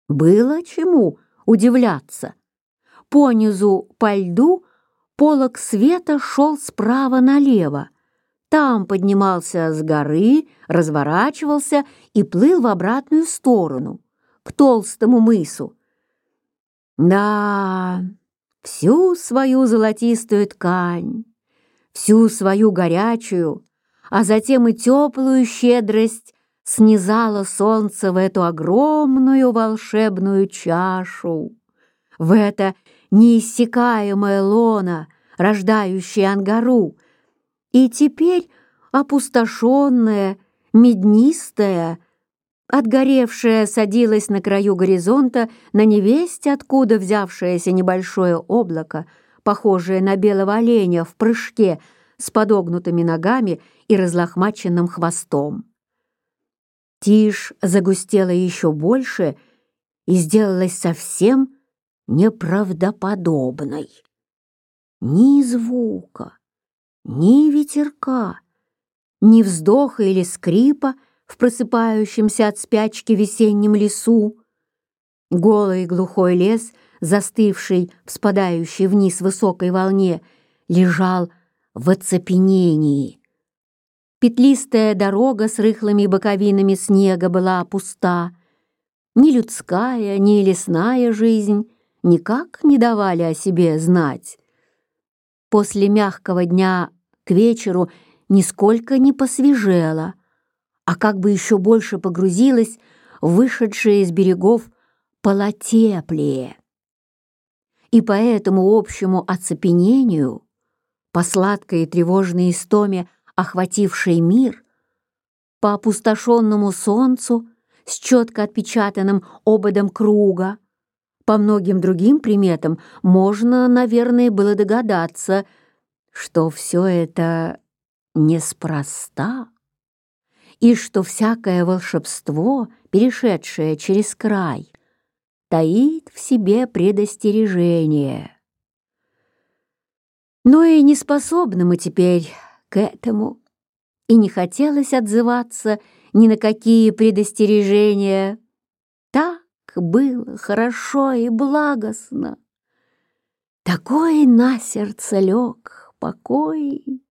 Было чему удивляться. Понизу по льду полог света шел справа налево. Там поднимался с горы, разворачивался и плыл в обратную сторону, к толстому мысу. Да, всю свою золотистую ткань, всю свою горячую, а затем и теплую щедрость снизало солнце в эту огромную волшебную чашу, в это неиссякаемое лоно, рождающее Ангару, и теперь опустошенная, меднистая, отгоревшая садилась на краю горизонта на невесть, откуда взявшееся небольшое облако, похожее на белого оленя в прыжке с подогнутыми ногами и разлохмаченным хвостом. Тишь загустела еще больше и сделалась совсем неправдоподобной. Ни звука, ни ветерка, ни вздоха или скрипа в просыпающемся от спячки весеннем лесу. Голый глухой лес, застывший в спадающей вниз высокой волне, лежал в оцепенении. Петлистая дорога с рыхлыми боковинами снега была пуста. Ни людская, ни лесная жизнь никак не давали о себе знать. После мягкого дня к вечеру нисколько не посвежело, а как бы еще больше погрузилась в вышедшее из берегов полотеплее. И по этому общему оцепенению, по сладкой и тревожной истоме, охватившей мир, по опустошенному солнцу с четко отпечатанным ободом круга, по многим другим приметам можно, наверное, было догадаться, что все это неспроста, и что всякое волшебство, перешедшее через край, таит в себе предостережение. Но и не способны мы теперь к этому, и не хотелось отзываться ни на какие предостережения. Так было хорошо и благостно. Такой на сердце лег покой.